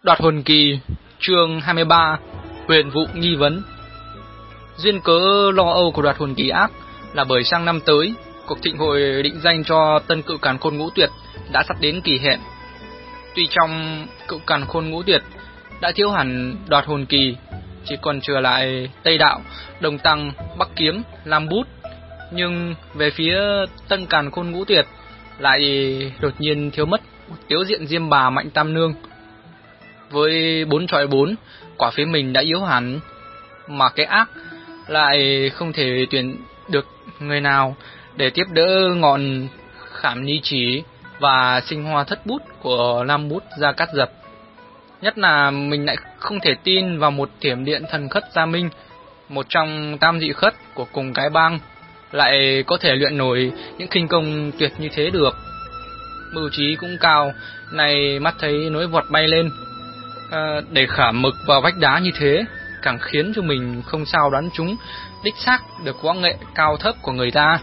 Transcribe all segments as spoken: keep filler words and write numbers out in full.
Đoạt hồn kỳ, chương hai mươi ba, huyền vụ nghi vấn. Duyên cớ lo âu của đoạt hồn kỳ ác là bởi sang năm tới, cuộc thịnh hội định danh cho tân cự càn khôn ngũ tuyệt đã sắp đến kỳ hẹn. Tuy trong cự càn khôn ngũ tuyệt đã thiếu hẳn đoạt hồn kỳ, chỉ còn trở lại Tây Đạo, Đồng Tăng, Bắc Kiếm, Lam Bút, nhưng về phía tân càn khôn ngũ tuyệt lại đột nhiên thiếu mất Tiếu Diện Diêm Bà Mạnh Tam Nương. Với bốn chọi bốn, quả phía mình đã yếu hẳn, mà cái ác lại không thể tuyển được người nào để tiếp đỡ ngọn khảm ni chỉ và sinh hoa thất bút của Lam Bút Gia Cát Dập. Nhất là mình lại không thể tin vào một thiểm điện thần khất Gia Minh, một trong tam dị khất của cùng cái bang, lại có thể luyện nổi những khinh công tuyệt như thế được. Mưu trí cũng cao, này mắt thấy nối vọt bay lên. À, để khả mực vào vách đá như thế càng khiến cho mình không sao đoán trúng đích xác được võ nghệ cao thấp của người ta.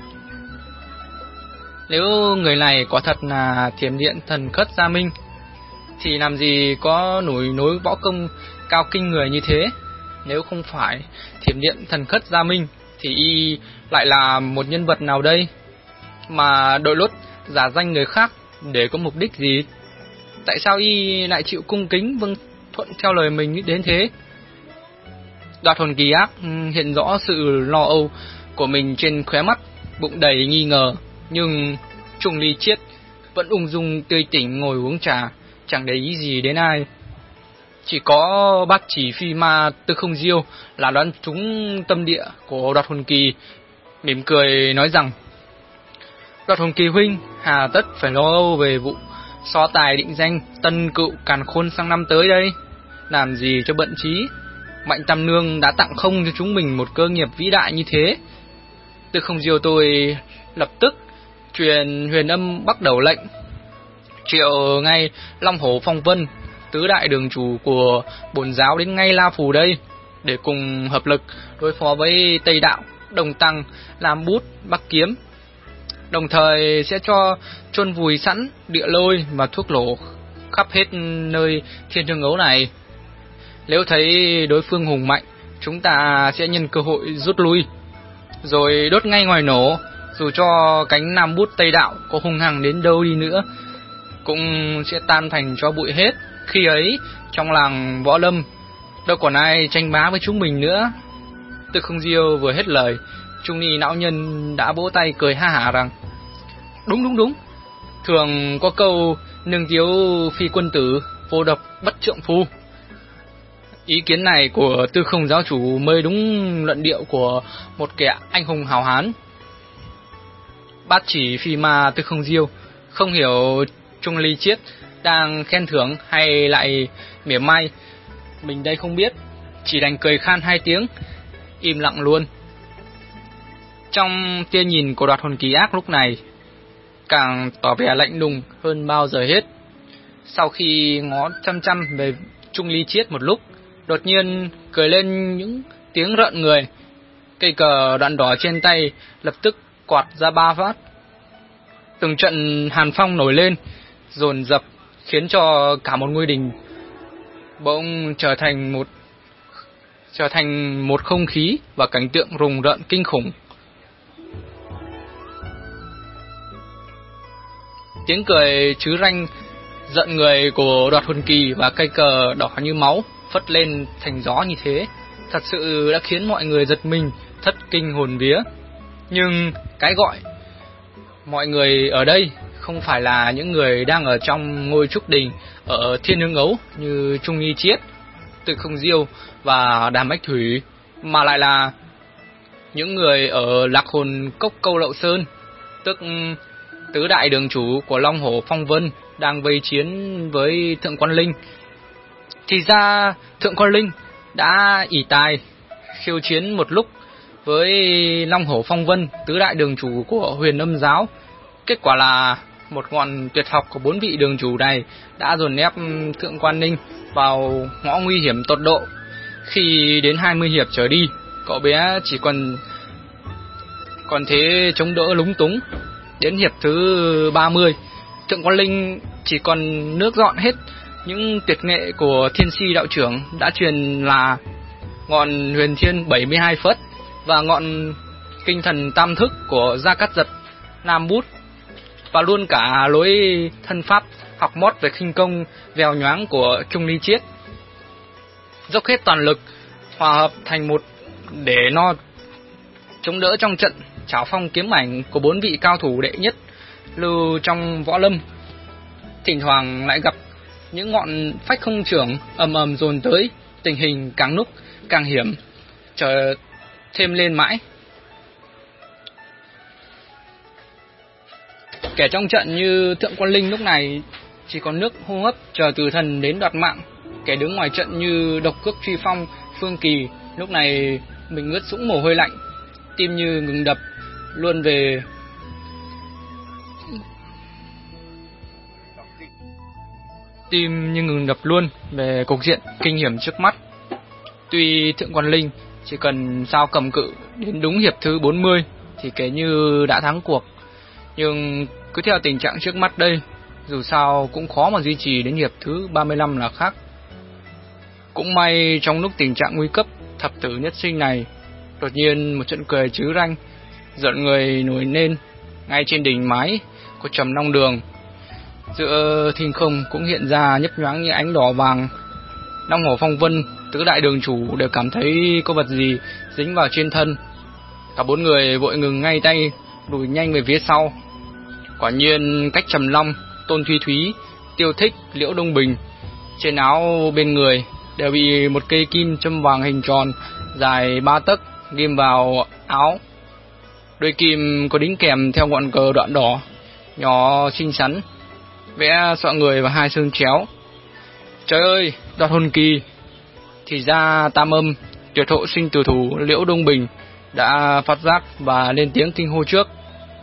Nếu người này quả thật là thiểm điện thần khất Gia Minh, thì làm gì có nổi nối võ công cao kinh người như thế. Nếu không phải thiểm điện thần khất Gia Minh thì y lại là một nhân vật nào đây, mà đội lốt giả danh người khác để có mục đích gì? Tại sao y lại chịu cung kính vâng thuận theo lời mình đến thế? Đoạt hồn kỳ ác hiện rõ sự lo âu của mình trên khóe mắt, bụng đầy nghi ngờ, nhưng Trung Ly Chiết vẫn ung dung tươi tỉnh ngồi uống trà, chẳng để ý gì đến ai. Chỉ có bác chỉ phi ma Tư Không Diêu là đoán trúng tâm địa của đoạt hồn kỳ, mỉm cười nói rằng: Đoạt hồn kỳ huynh hà tất phải lo âu về vụ so tài định danh tân cựu càn khôn sang năm tới đây, làm gì cho bận trí. Mạnh Tam Nương đã tặng không cho chúng mình một cơ nghiệp vĩ đại như thế. Tư Không Diêu tôi lập tức truyền huyền âm bắt đầu lệnh, triệu ngay Long Hổ Phong Vân, tứ đại đường chủ của bổn giáo đến ngay La Phù đây, để cùng hợp lực đối phó với Tây Đạo, Đồng Tăng, Lam Bút, Bắc Kiếm. Đồng thời sẽ cho chôn vùi sẵn địa lôi và thuốc nổ khắp hết nơi Thiên Thương Ấu này. Nếu thấy đối phương hùng mạnh, chúng ta sẽ nhân cơ hội rút lui, rồi đốt ngay ngoài nổ. Dù cho cánh Nam Bút Tây Đạo có hung hăng đến đâu đi nữa, cũng sẽ tan thành tro bụi hết. Khi ấy, trong làng võ lâm đâu còn ai tranh bá với chúng mình nữa. Tư Không Diêu vừa hết lời, Trung Ni lão nhân đã vỗ tay cười ha hả rằng: Đúng đúng đúng, thường có câu nương thiếu phi quân tử, vô độc bất trượng phu. Ý kiến này của Tư Không giáo chủ mới đúng luận điệu của một kẻ anh hùng hào hán. Bát chỉ phi ma Tư Không Diêu không hiểu Trung Ly Chiết đang khen thưởng hay lại mỉa mai mình đây không biết, chỉ đành cười khan hai tiếng, im lặng luôn. Trong tia nhìn của đoạt hồn kỳ ác lúc này càng tỏ vẻ lạnh lùng hơn bao giờ hết. Sau khi ngó chăm chăm về Trung Ly Chiết một lúc, đột nhiên cười lên những tiếng rợn người. Cây cờ đoạn đỏ trên tay lập tức quạt ra ba phát. Từng trận hàn phong nổi lên dồn dập, khiến cho cả một ngôi đình bỗng trở thành một trở thành một không khí và cảnh tượng rùng rợn kinh khủng. Tiếng cười chứ ranh giận người của đoạt hồn kỳ và cây cờ đỏ như máu phất lên thành gió như thế, thật sự đã khiến mọi người giật mình, thất kinh hồn vía. Nhưng cái gọi mọi người ở đây không phải là những người đang ở trong ngôi trúc đình ở Thiên Hương Ấu như Trung Nghi Chiết, Tư Không Diêu và Đàm Bách Thủy, mà lại là những người ở Lạc Hồn Cốc Câu Lậu Sơn, tức tứ đại đường chủ của Long Hổ Phong Vân đang vây chiến với Thượng Quan Linh. Thì ra Thượng Quan Linh đã ỷ tài khiêu chiến một lúc với Long Hổ Phong Vân, tứ đại đường chủ của Huyền Âm giáo. Kết quả là một ngọn tuyệt học của bốn vị đường chủ này đã dồn ép Thượng Quan Ninh vào ngõ nguy hiểm tột độ. Khi đến hai mươi hiệp trở đi, cậu bé chỉ còn còn thế chống đỡ lúng túng. Đến hiệp thứ ba mươi, Thượng Quan Linh chỉ còn nước dọn hết những tuyệt nghệ của Thiên Si đạo trưởng đã truyền là ngọn huyền thiên bảy mươi hai phất và ngọn kinh thần tam thức của Gia Cát Giật, Nam Bút, và luôn cả lối thân pháp học mót về khinh công vèo nhoáng của Trung Ly Chiết. Dốc hết toàn lực hòa hợp thành một để no chống đỡ trong trận chảo phong kiếm ảnh của bốn vị cao thủ đệ nhất lưu trong võ lâm. Thỉnh thoảng lại gặp những ngọn phách không trưởng ầm ầm dồn tới, tình hình càng lúc càng hiểm trở thêm lên mãi. Kẻ trong trận như Thượng Quan Linh lúc này chỉ còn nước hô hấp chờ Tử Thần đến đoạt mạng. Kẻ đứng ngoài trận như Độc Cước Truy Phong, Phương Kỳ lúc này mình ướt sũng mồ hôi lạnh, tim như ngừng đập luôn về tim như ngừng đập luôn về cục diện kinh hiểm trước mắt. Tuy Thượng Quan Linh chỉ cần sao cầm cự đến đúng hiệp thứ bốn mươi thì kể như đã thắng cuộc, nhưng cứ theo tình trạng trước mắt đây, dù sao cũng khó mà duy trì đến hiệp thứ ba mươi lăm là khác. Cũng may trong lúc tình trạng nguy cấp thập tử nhất sinh này, đột nhiên một trận cười chứ ranh giận người nổi lên ngay trên đỉnh mái của Trầm Long Đường. Giữa thinh không cũng hiện ra nhấp nhoáng như ánh đỏ vàng. Long Hổ Phong Vân, tứ đại đường chủ đều cảm thấy có vật gì dính vào trên thân. Cả bốn người vội ngừng ngay tay, lùi nhanh về phía sau. Quả nhiên cách Trầm Long, Tôn Thúy Thúy, Tiêu Thích, Liễu Đông Bình, trên áo bên người đều bị một cây kim châm vàng hình tròn dài ba tấc ghim vào áo. Đôi kim có đính kèm theo ngọn cờ đoạn đỏ nhỏ xinh xắn, vẽ xõa người và hai xương chéo. Trời ơi, Đoạt Hồn Kỳ! Thì ra tam âm tuyệt hộ sinh tử thủ Liễu Đông Bình đã phát giác và lên tiếng kinh hô trước.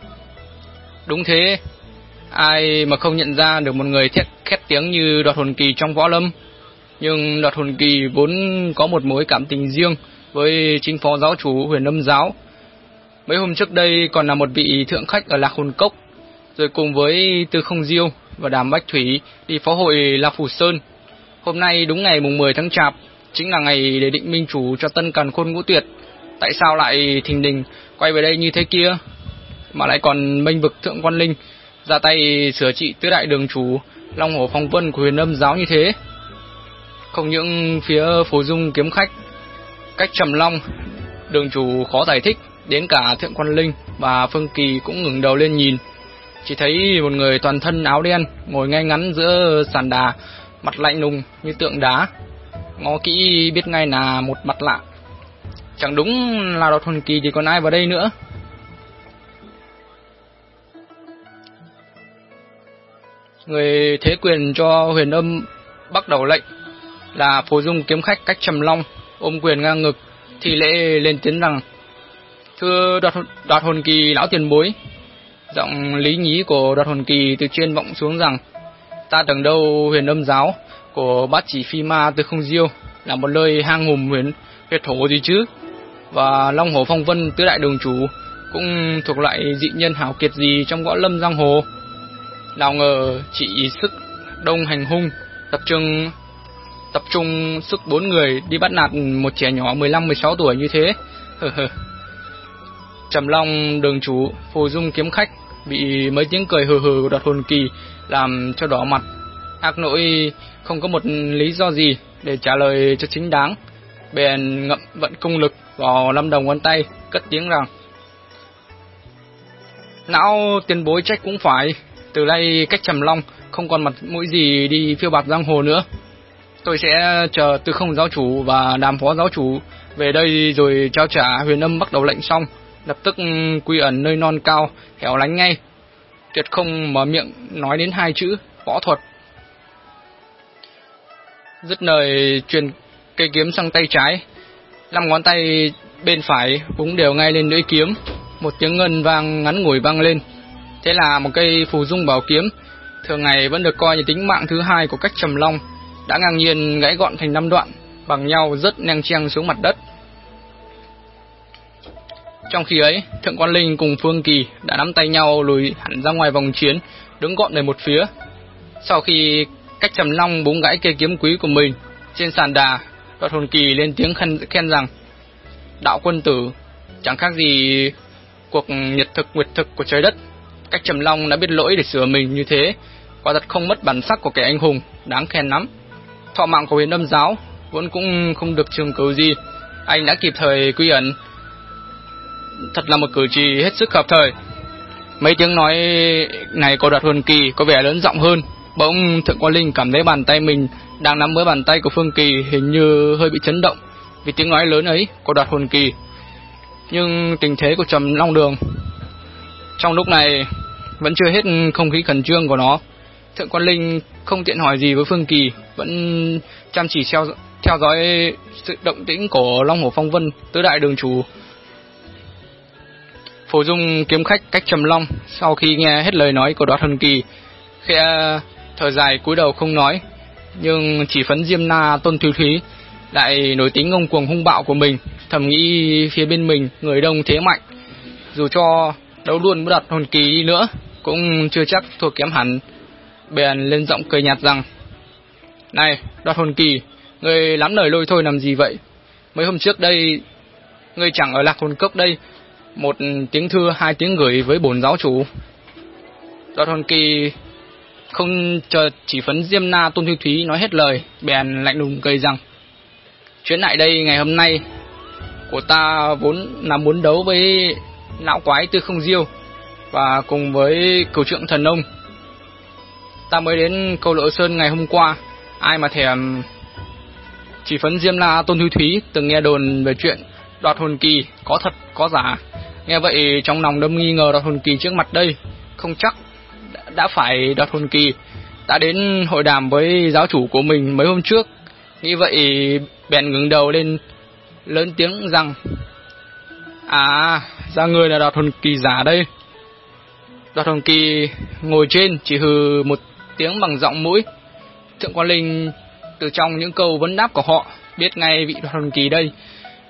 Đúng thế, ai mà không nhận ra được một người thét khét tiếng như Đoạt Hồn Kỳ trong võ lâm. Nhưng Đoạt Hồn Kỳ vốn có một mối cảm tình riêng với chính phó giáo chủ Huyền Âm giáo. Mấy hôm trước đây còn là một vị thượng khách ở Lạc Hồn Cốc, rồi cùng với Tư Không Diêu và Đàm Bách Thủy đi phó hội Lạc Phủ Sơn. Hôm nay đúng ngày mùng mười tháng Chạp, chính là ngày để định minh chủ cho Tân Càn Khôn Ngũ Tuyệt. Tại sao lại thình lình quay về đây như thế kia, mà lại còn bênh vực Thượng Quan Linh ra tay sửa trị tứ đại đường chủ Long Hổ Phong Vân của Huyền Âm giáo như thế? Không những phía Phù Dung kiếm khách cách Trầm Long đường chủ khó giải thích, đến cả Thượng Quan Linh và Phương Kỳ cũng ngẩng đầu lên nhìn. Chỉ thấy một người toàn thân áo đen ngồi ngay ngắn giữa sàn đà, mặt lạnh lùng như tượng đá. Ngó kỹ biết ngay là một mặt lạ. Chẳng đúng là Đoạt Hồn Kỳ thì còn ai vào đây nữa. Người thế quyền cho Huyền Âm bắt đầu lệnh là Phù Dung kiếm khách cách Trầm Long ôm quyền ngang ngực thì lễ lên tiếng rằng: Thưa Đoạt, đoạt Hồn Kỳ lão tiền bối. Giọng lý nhí của Đoạt Hồn Kỳ từ trên vọng xuống rằng: Ta tưởng đâu Huyền Âm giáo của bát chỉ phi ma Tư Không Diêu là một nơi hang hùm huyền huyệt thổ gì chứ, và Long Hổ Phong Vân tứ đại đường chủ cũng thuộc loại dị nhân hảo kiệt gì trong võ lâm giang hồ. Nào ngờ chỉ sức đông hành hung, tập trung tập trung sức bốn người đi bắt nạt một trẻ nhỏ mười lăm mười sáu tuổi như thế. Trầm Long đường chủ, Phù Dung kiếm khách bị mấy tiếng cười hừ hừ của Đoạt Hồn Kỳ làm cho đỏ mặt, ác nỗi không có một lý do gì để trả lời cho chính đáng, bèn ngậm vận công lực vào lâm đồng ngón tay, cất tiếng rằng: Lão tiền bối trách cũng phải, từ nay cách Trầm Long không còn mặt mũi gì đi phiêu bạt giang hồ nữa. Tôi sẽ chờ Tư Không giáo chủ và Đàm phó giáo chủ về đây rồi trao trả Huyền Âm bắt đầu lệnh xong, lập tức quy ẩn nơi non cao hẻo lánh ngay, tuyệt không mở miệng nói đến hai chữ võ thuật. Dứt lời truyền cây kiếm sang tay trái, năm ngón tay bên phải búng đều ngay lên lưỡi kiếm. Một tiếng ngân vang ngắn ngủi vang lên. Thế là một cây Phù Dung bảo kiếm thường ngày vẫn được coi như tính mạng thứ hai của cách Trầm Long đã ngang nhiên gãy gọn thành năm đoạn, bằng nhau rớt neng cheng xuống mặt đất. Trong khi ấy, Thượng Quan Linh cùng Phương Kỳ đã nắm tay nhau lùi hẳn ra ngoài vòng chiến, đứng gọn về một phía. Sau khi Cách Trầm Long búng gãy cây kiếm quý của mình trên sàn đà, Đoạt Hồn Kỳ lên tiếng khen, khen rằng: đạo quân tử chẳng khác gì cuộc nhật thực nguyệt thực của trời đất. Cách Trầm Long đã biết lỗi để sửa mình như thế, quả thật không mất bản sắc của kẻ anh hùng, đáng khen lắm. Thọ mạng của Huyền Âm giáo vốn cũng không được trường cửu gì, anh đã kịp thời quy ẩn, thật là một cử chỉ hết sức hợp thời. Mấy tiếng nói này của Đoạt Hồn Kỳ có vẻ lớn giọng hơn. Bỗng Thượng Quan Linh cảm thấy bàn tay mình đang nắm với bàn tay của Phương Kỳ hình như hơi bị chấn động vì tiếng nói lớn ấy của Đoạt Hồn Kỳ. Nhưng tình thế của Trầm Long Đường trong lúc này vẫn chưa hết không khí khẩn trương của nó. Thượng Quan Linh không tiện hỏi gì với Phương Kỳ, vẫn chăm chỉ theo, theo dõi sự động tĩnh của Long Hổ Phong Vân tứ đại đường chủ. Phổ Dung kiếm khách Cách Trầm Long sau khi nghe hết lời nói của Đoạt Hồn Kỳ, khẽ thở dài cúi đầu không nói. Nhưng chỉ phấn Diêm Na Tôn Thúy Thúy lại nổi tính ngông cuồng hung bạo của mình, thầm nghĩ phía bên mình người đông thế mạnh, dù cho đấu luôn với Đoạt Hồn Kỳ đi nữa cũng chưa chắc thua kém hẳn. Bèn lên giọng cười nhạt rằng: này Đoạt Hồn Kỳ, ngươi lắm lời lôi thôi làm gì vậy? Mấy hôm trước đây ngươi chẳng ở Lạc Hồn Cốc đây, một tiếng thư hai tiếng gửi với bổn giáo chủ. Đoạt Hồn Kỳ không chờ chỉ phấn Diêm Na Tôn Thúy Thúy nói hết lời, bèn lạnh lùng cười rằng: chuyến lại đây ngày hôm nay của ta vốn là muốn đấu với lão quái Tư Không Diêu và cùng với Cửu Trượng Thần Ông. Ta mới đến Câu Lộ Sơn ngày hôm qua, ai mà thèm. Chỉ phấn Diêm Na Tôn Thúy Thúy từng nghe đồn về chuyện Đoạt Hồn Kỳ có thật có giả, nghe vậy trong lòng đâm nghi ngờ Đoạt Hồn Kỳ trước mặt đây không chắc đã phải Đoạt Hồn Kỳ đã đến hội đàm với giáo chủ của mình mấy hôm trước. Nghĩ vậy bèn ngẩng đầu lên lớn tiếng rằng: à, ra người là Đoạt Hồn Kỳ giả đây. Đoạt Hồn Kỳ ngồi trên chỉ hừ một tiếng bằng giọng mũi. Thượng Quan Linh từ trong những câu vấn đáp của họ biết ngay vị Đoạt Hồn Kỳ đây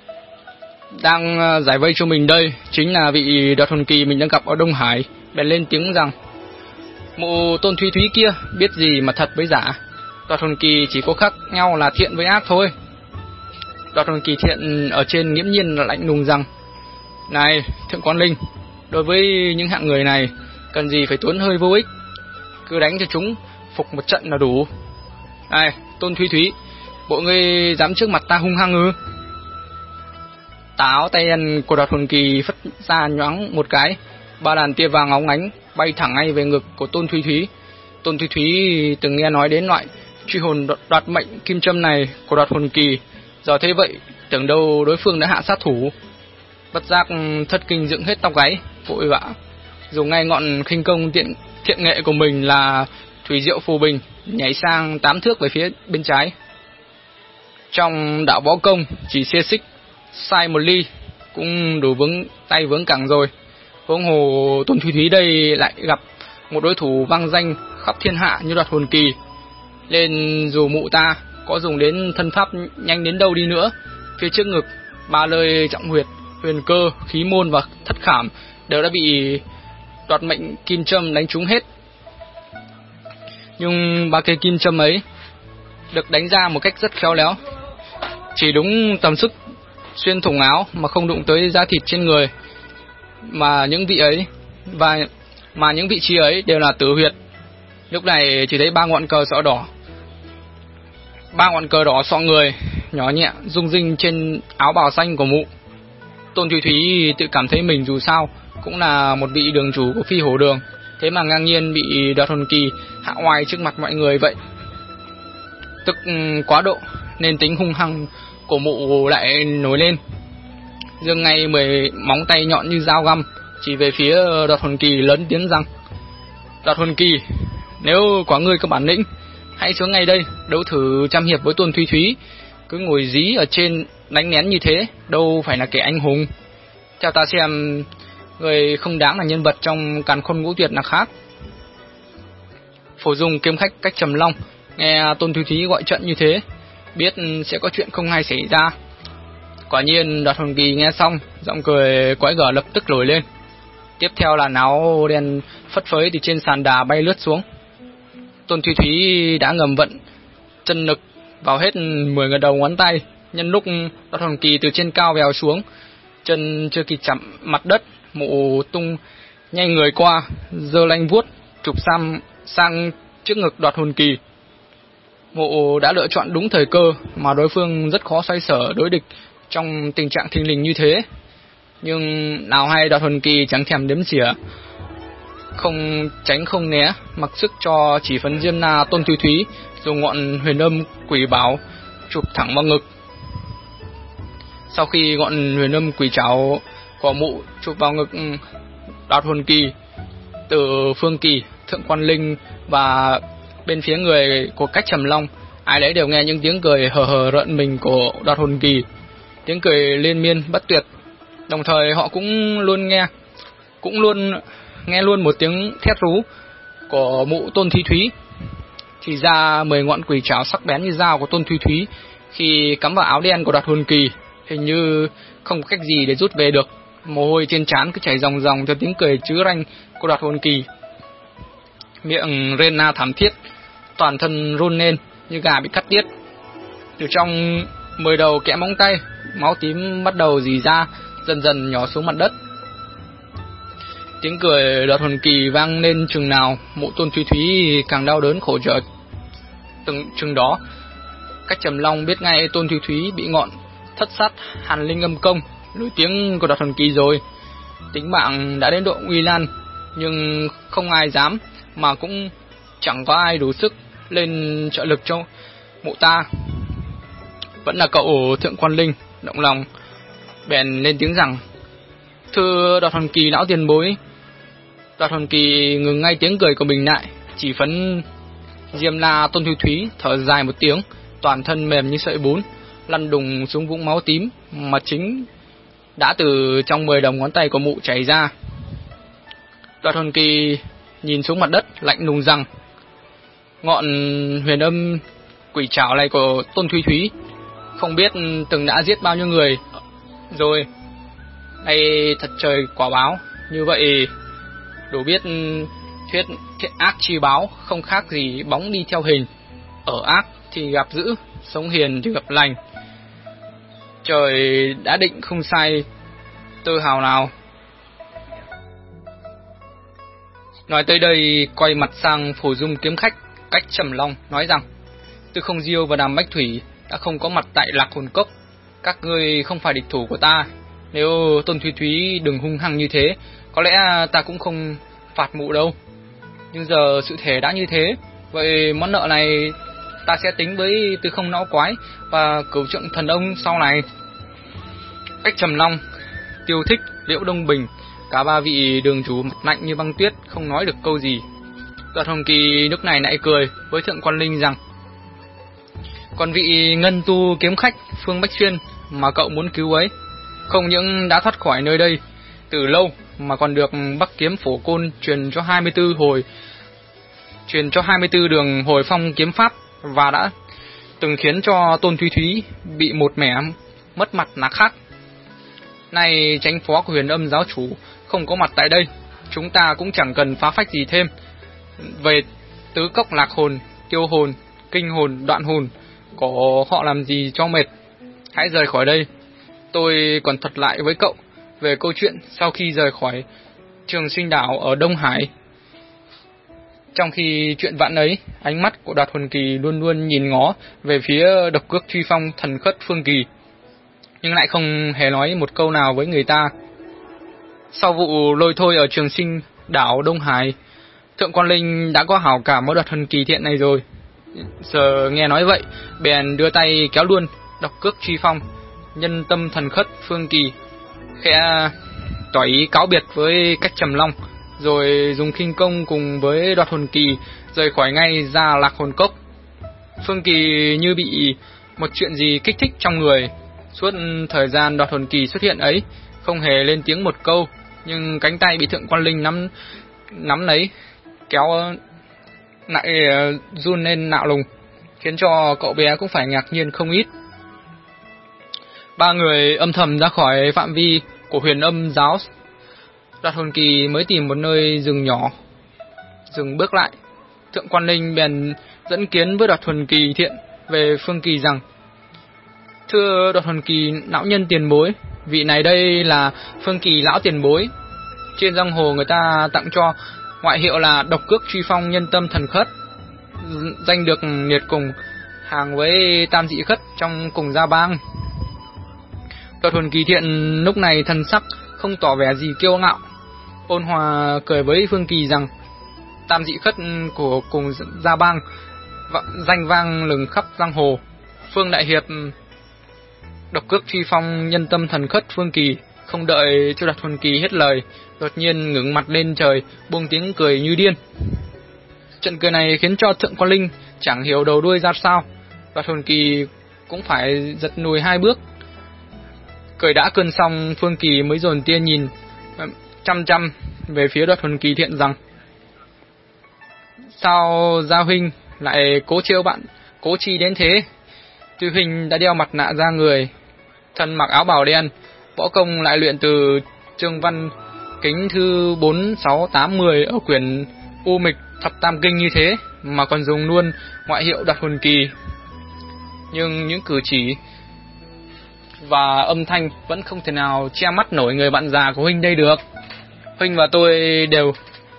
đang giải vây cho mình đây chính là vị Đoạt Hồn Kỳ mình đang gặp ở Đông Hải, bèn lên tiếng rằng: mụ Tôn Thúy Thúy kia biết gì mà thật với giả. Đoạt Hồn Kỳ chỉ có khác nhau là thiện với ác thôi. Đoạt Hồn Kỳ thiện ở trên nghiễm nhiên là lạnh lùng rằng: này Thượng Quan Linh, đối với những hạng người này cần gì phải tốn hơi vô ích, cứ đánh cho chúng phục một trận là đủ. Này Tôn Thúy Thúy, bộ ngươi dám trước mặt ta hung hăng ư? Tà áo tay ăn của Đoạt Hồn Kỳ phất ra nhoáng một cái, ba đàn tia vàng óng ánh bay thẳng ngay về ngực của Tôn Thúy Thúy. Tôn Thúy Thúy từng nghe nói đến loại truy hồn đoạt mệnh kim châm này của Đoạt Hồn Kỳ, giờ thế vậy tưởng đâu đối phương đã hạ sát thủ, bất giác thất kinh dựng hết tóc gáy, vội vã dùng ngay ngọn khinh công tiện thiện nghệ của mình là Thủy Diệu Phù Bình nhảy sang tám thước về phía bên trái. Trong đạo võ công chỉ xê xích sai một ly cũng đủ vướng tay vướng cẳng rồi, huống hồ Tôn Thúy Thúy đây lại gặp một đối thủ vang danh khắp thiên hạ như Đoạt Hồn Kỳ, nên dù mụ ta có dùng đến thân pháp nhanh đến đâu đi nữa, phía trước ngực ba lời trọng huyệt, huyền cơ, khí môn và thất khảm đều đã bị đoạt mệnh kim châm đánh trúng hết. Nhưng ba cây kim châm ấy được đánh ra một cách rất khéo léo, chỉ đúng tầm sức xuyên thủng áo mà không đụng tới da thịt trên người, mà những vị ấy và mà những vị trí ấy đều là tử huyệt. Lúc này chỉ thấy ba ngọn cờ sọ đỏ, ba ngọn cờ đỏ sọ người nhỏ nhẹ rung rinh trên áo bào xanh của mụ. Tôn Thúy Thúy tự cảm thấy mình dù sao cũng là một vị đường chủ của Phi Hổ Đường, thế mà ngang nhiên bị Đoạt Hồn Kỳ hạ oai trước mặt mọi người vậy. Tức quá độ nên tính hung hăng của mụ lại nổi lên, giương ngay mười móng tay nhọn như dao găm chỉ về phía Đoạt Hồn Kỳ, lớn tiếng rằng: Đoạt Hồn Kỳ, nếu quả ngươi có bản lĩnh, hãy xuống ngay đây đấu thử trăm hiệp với Tôn Thúy Thúy. Cứ ngồi dí ở trên đánh nén như thế đâu phải là kẻ anh hùng. Theo ta xem, người không đáng là nhân vật trong Càn Khôn Ngũ Tuyệt là khác. Phổ Dung kiếm khách Cách Trầm Long nghe Tôn Thúy Thúy gọi trận như thế, biết sẽ có chuyện không hay xảy ra. Quả nhiên Đoạt Hồn Kỳ nghe xong, giọng cười quái gở lập tức nổi lên. Tiếp theo là áo đen phất phới từ trên sàn đà bay lướt xuống. Tôn Thúy Thúy đã ngầm vận chân lực vào hết mười ngón đầu ngón tay. Nhân lúc Đoạt Hồn Kỳ từ trên cao vèo xuống, chân chưa kịp chạm mặt đất, mụ tung nhanh người qua, giơ lanh vuốt chụp sang sang trước ngực Đoạt Hồn Kỳ. Mụ đã lựa chọn đúng thời cơ mà đối phương rất khó xoay sở đối địch trong tình trạng thình lình như thế. Nhưng nào hay Đoạt Hồn Kỳ chẳng thèm đếm xỉa, không tránh không né, mặc sức cho chỉ phấn Diêm Na Tôn Thúy Thúy dùng ngọn huyền âm quỷ bảo chụp thẳng vào ngực. Sau khi ngọn huyền âm quỷ trảo của mụ chụp vào ngực Đoạt Hồn Kỳ, từ Phương Kỳ, Thượng Quan Linh và bên phía người của Cách Trầm Long, ai nấy đều nghe những tiếng cười hờ hờ rợn mình của Đoạt Hồn Kỳ, tiếng cười liên miên bất tuyệt. Đồng thời họ cũng luôn nghe cũng luôn nghe luôn một tiếng thét rú của mụ Tôn Thúy Thúy. Thì ra mười ngọn quỷ trảo sắc bén như dao của Tôn Thúy Thúy khi cắm vào áo đen của Đoạt Hồn Kỳ hình như không có cách gì để rút về được. Mồ hôi trên trán cứ chảy ròng ròng theo tiếng cười chứa ranh của Đoạt Hồn Kỳ. Miệng Rena thảm thiết, toàn thân run lên như gà bị cắt tiết. Từ trong mười đầu kẽ móng tay, máu tím bắt đầu rỉ ra, dần dần nhỏ xuống mặt đất. Tiếng cười Đoạt Hồn Kỳ vang lên chừng nào, mụ Tôn Thúy Thúy càng đau đớn khổ sở từng chừng đó. Cách Trầm Long biết ngay Tôn Thúy Thúy bị ngọn thất sát Hàn Linh âm công nổi tiếng của Đoạt Hồn Kỳ rồi. Tính mạng đã đến độ nguy nan, nhưng không ai dám, mà cũng chẳng có ai đủ sức lên trợ lực cho mụ ta. Vẫn là cậu Thượng Quan Linh động lòng, bèn lên tiếng rằng: "Thưa Đoạt Hồn Kỳ lão tiền bối." Đoạt Hồn Kỳ ngừng ngay tiếng cười của mình lại, chỉ phấn Diêm La Tôn Thúy Thúy thở dài một tiếng, toàn thân mềm như sợi bún, lăn đùng xuống vũng máu tím mà chính đã từ trong mười đầu ngón tay của mụ chảy ra. Đoạt Hồn Kỳ nhìn xuống mặt đất lạnh lùng rằng: "Ngọn huyền âm quỷ trảo này của Tôn Thúy Thúy không biết từng đã giết bao nhiêu người rồi. Nay thật trời quả báo, như vậy đủ biết thuyết thiện ác chi báo không khác gì bóng đi theo hình. Ở ác thì gặp dữ, sống hiền thì gặp lành. Trời đã định không sai tơ hào nào." Nói tới đây, quay mặt sang Phổ Dung kiếm khách Cách Trầm Long, nói rằng: "Tư Không Diêu và Đàm Bách Thủy đã không có mặt tại Lạc Hồn Cốc. Các ngươi không phải địch thủ của ta. Nếu Tôn Thúy Thúy đừng hung hăng như thế, có lẽ ta cũng không phạt mụ đâu. Nhưng giờ sự thể đã như thế, vậy món nợ này ta sẽ tính với Tư Không Lão Quái và Cửu Trượng Thần Ông sau này." Cách Trầm Long, Tiêu Thích, Liễu Đông Bình, cả ba vị đường chủ mặt lạnh như băng tuyết, không nói được câu gì. Đoạt Hồn Kỳ lúc này lại cười với Thượng Quan Linh rằng: "Còn vị ngân tu kiếm khách Phương Bách Xuyên mà cậu muốn cứu ấy, không những đã thoát khỏi nơi đây từ lâu, mà còn được Bắc Kiếm Phổ Côn truyền cho hai mươi tư hồi truyền cho hai mươi tư đường hồi phong kiếm pháp, và đã từng khiến cho Tôn Thúy Thúy bị một mẻ mất mặt nạc khác. Nay chánh phó của Huyền Âm giáo chủ không có mặt tại đây, chúng ta cũng chẳng cần phá phách gì thêm. Về tứ cốc lạc hồn, tiêu hồn, kinh hồn, đoạn hồn, có họ làm gì cho mệt. Hãy rời khỏi đây. Tôi còn thuật lại với cậu về câu chuyện sau khi rời khỏi Trường Sinh Đảo ở Đông Hải." Trong khi chuyện vãn ấy, ánh mắt của Đoạt Hồn Kỳ luôn luôn nhìn ngó về phía độc cước truy phong thần khất Phương Kỳ, nhưng lại không hề nói một câu nào với người ta. Sau vụ lôi thôi ở Trường Sinh Đảo Đông Hải, Thượng Quan Linh đã có hảo cảm với Đoạt Hồn Kỳ thiện này rồi. Giờ nghe nói vậy, bèn đưa tay kéo luôn độc cước truy phong nhân tâm thần khất Phương Kỳ, khẽ tỏ ý cáo biệt với Cách Trầm Long, rồi dùng khinh công cùng với Đoạt Hồn Kỳ rời khỏi ngay ra Lạc Hồn Cốc. Phương Kỳ như bị một chuyện gì kích thích trong người. Suốt thời gian Đoạt Hồn Kỳ xuất hiện ấy, không hề lên tiếng một câu, nhưng cánh tay bị Thượng Quan Linh nắm nắm lấy, kéo lại run lên nạo lùng, khiến cho cậu bé cũng phải ngạc nhiên không ít. Ba người âm thầm ra khỏi phạm vi của Huyền Âm giáo. Đoạt Hồn Kỳ mới tìm một nơi rừng nhỏ, dừng bước lại, Thượng Quan Linh bèn dẫn kiến với Đoạt Thuần Kỳ Thiện về Phương Kỳ rằng: thưa Đoạt Thuần Kỳ lão nhân tiền bối, vị này đây là Phương Kỳ lão tiền bối, trên giang hồ người ta tặng cho ngoại hiệu là Độc Cước Truy Phong Nhân Tâm Thần Khất, danh được liệt cùng hàng với Tam Dị Khất trong cùng gia bang. Đoạt Thuần Kỳ Thiện lúc này thần sắc không tỏ vẻ gì kiêu ngạo, ôn hòa cười với Phương Kỳ rằng: Tam Dị Khất của cùng gia bang danh vang lừng khắp giang hồ. Phương đại hiệp Độc Cước Truy Phong Nhân Tâm Thần Khất Phương Kỳ. Không đợi cho Đoạt Thuần Kỳ hết lời, đột nhiên ngẩng mặt lên trời, buông tiếng cười như điên. Trận cười này khiến cho Thượng Quan Linh chẳng hiểu đầu đuôi ra sao. Đoạt Thuần Kỳ cũng phải giật lùi hai bước. Cười đã cơn xong, Phương Kỳ mới dồn tia nhìn chăm chăm về phía Đoạt Thuần Kỳ Thiện rằng: sao gia huynh lại cố trêu bạn Cố Chi đến thế? Tuy huynh đã đeo mặt nạ ra người, thân mặc áo bào đen, võ công lại luyện từ chương văn kính thư bốn, sáu, tám, mười ở quyển U Mịch Thập Tam Kinh như thế, mà còn dùng luôn ngoại hiệu Đoạt Thuần Kỳ, nhưng những cử chỉ và âm thanh vẫn không thể nào che mắt nổi người bạn già của huynh đây được. Huynh và tôi đều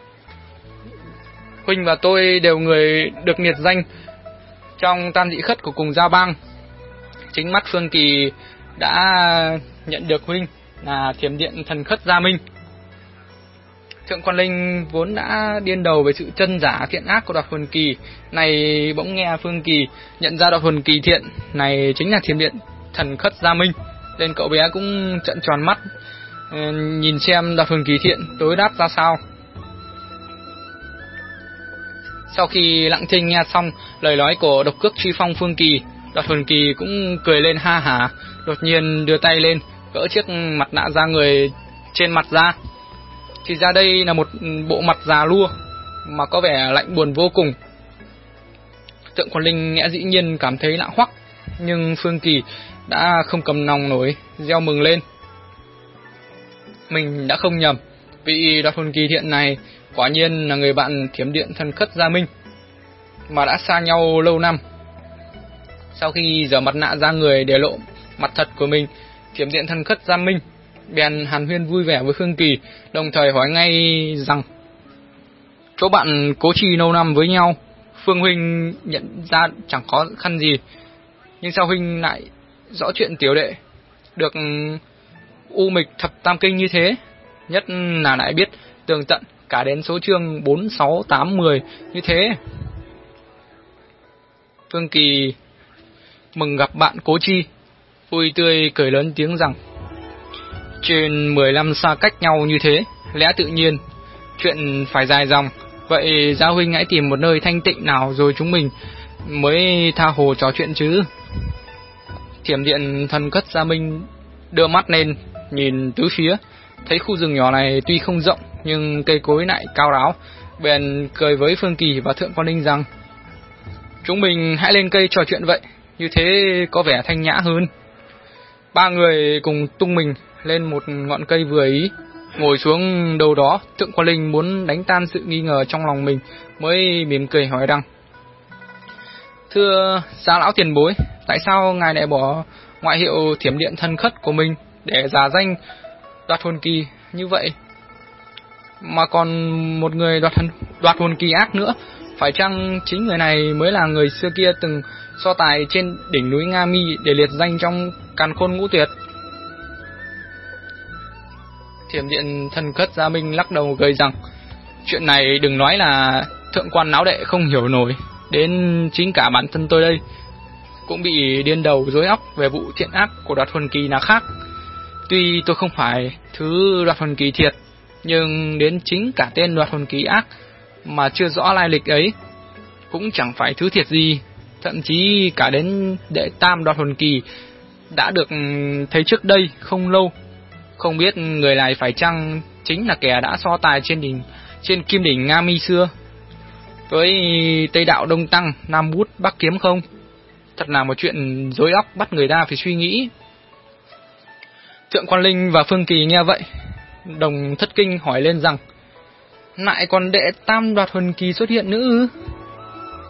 huynh và tôi đều người được liệt danh trong Tam Dị Khất của cùng gia bang. Chính mắt Phương Kỳ đã nhận được huynh là Thiểm Điện Thần Khất Gia Minh. Thượng Quan Linh vốn đã điên đầu về sự chân giả thiện ác của Đoạt Thuần Kỳ, này bỗng nghe Phương Kỳ nhận ra Đoạt Thuần Kỳ Thiện này chính là Thiểm Điện Thần Khất Gia Minh, nên cậu bé cũng trợn tròn mắt nhìn xem Đoạt Thuần Kỳ Thiện đối đáp ra sao. Sau khi lặng thinh nghe xong lời nói của Độc Cước Truy Phong Phương Kỳ, Đoạt Thuần Kỳ cũng cười lên ha hả, đột nhiên đưa tay lên gỡ chiếc mặt nạ da người trên mặt ra. Thì ra đây là một bộ mặt già lua mà có vẻ lạnh buồn vô cùng. Thượng Quan Linh nghe dĩ nhiên cảm thấy lạ hoắc, nhưng Phương Kỳ đã không cầm nòng nổi, reo mừng lên. Mình đã không nhầm, vị Đoạt Thuần Kỳ Thiện này quả nhiên là người bạn Thiểm Điện Thần Khất Gia Minh, mà đã xa nhau lâu năm. Sau khi giở mặt nạ ra người để lộ mặt thật của mình, Thiểm Điện Thần Khất Gia Minh bèn hàn huyên vui vẻ với Phương Kỳ, đồng thời hỏi ngay rằng: chỗ bạn Cố Chi lâu năm với nhau, Phương huynh nhận ra chẳng có khăn gì, nhưng sao huynh lại rõ chuyện tiểu đệ được U Mịch Thập Tam Kinh như thế, nhất là lại biết tường tận cả đến số chương bốn, sáu, tám, mười như thế? Phương Kỳ mừng gặp bạn Cố Chi, vui tươi cười lớn tiếng rằng: trên mười năm xa cách nhau như thế, lẽ tự nhiên chuyện phải dài dòng. Vậy Gia huynh hãy tìm một nơi thanh tịnh nào rồi chúng mình mới tha hồ trò chuyện chứ. Thiểm Điện Thần Khất Gia Minh đưa mắt lên nhìn tứ phía, thấy khu rừng nhỏ này tuy không rộng nhưng cây cối lại cao ráo, bèn cười với Phương Kỳ và Thượng Quan Linh rằng: chúng mình hãy lên cây trò chuyện vậy, như thế có vẻ thanh nhã hơn. Ba người cùng tung mình lên một ngọn cây vừa ý, ngồi xuống đâu đó. Thượng Quan Linh muốn đánh tan sự nghi ngờ trong lòng mình, mới mỉm cười hỏi rằng: thưa Gia lão tiền bối, tại sao ngài lại bỏ ngoại hiệu Thiểm Điện Thần Khất của mình để giả danh Đoạt Thuần Kỳ như vậy, mà còn một người đoạt, đoạt Thuần Kỳ ác nữa? Phải chăng chính người này mới là người xưa kia từng so tài trên đỉnh núi Nga Mi để liệt danh trong Càn Khôn Ngũ Tuyệt? Thiểm Điện Thần Khất Gia Minh lắc đầu cười rằng: chuyện này đừng nói là thượng quan lão đệ không hiểu nổi, đến chính cả bản thân tôi đây cũng bị điên đầu rối óc về vụ thiện ác của Đoạt Thuần Kỳ là khác. Tuy tôi không phải thứ Đoạt Thuần Kỳ thiệt, nhưng đến chính cả tên Đoạt Thuần Kỳ ác mà chưa rõ lai lịch ấy cũng chẳng phải thứ thiệt gì. Thậm chí cả đến đệ tam Đoạt Thuần Kỳ đã được thấy trước đây không lâu, không biết người này phải chăng chính là kẻ đã so tài trên đỉnh trên kim đỉnh Nga Mi xưa với Tây Đạo Đông Tăng, Nam Bút Bắc Kiếm không? Thật là một chuyện rối óc bắt người ta phải suy nghĩ. Thượng Quan Linh và Phương Kỳ nghe vậy đồng thất kinh hỏi lên rằng: lại còn đệ tam Đoạt Thuần Kỳ xuất hiện nữa ư?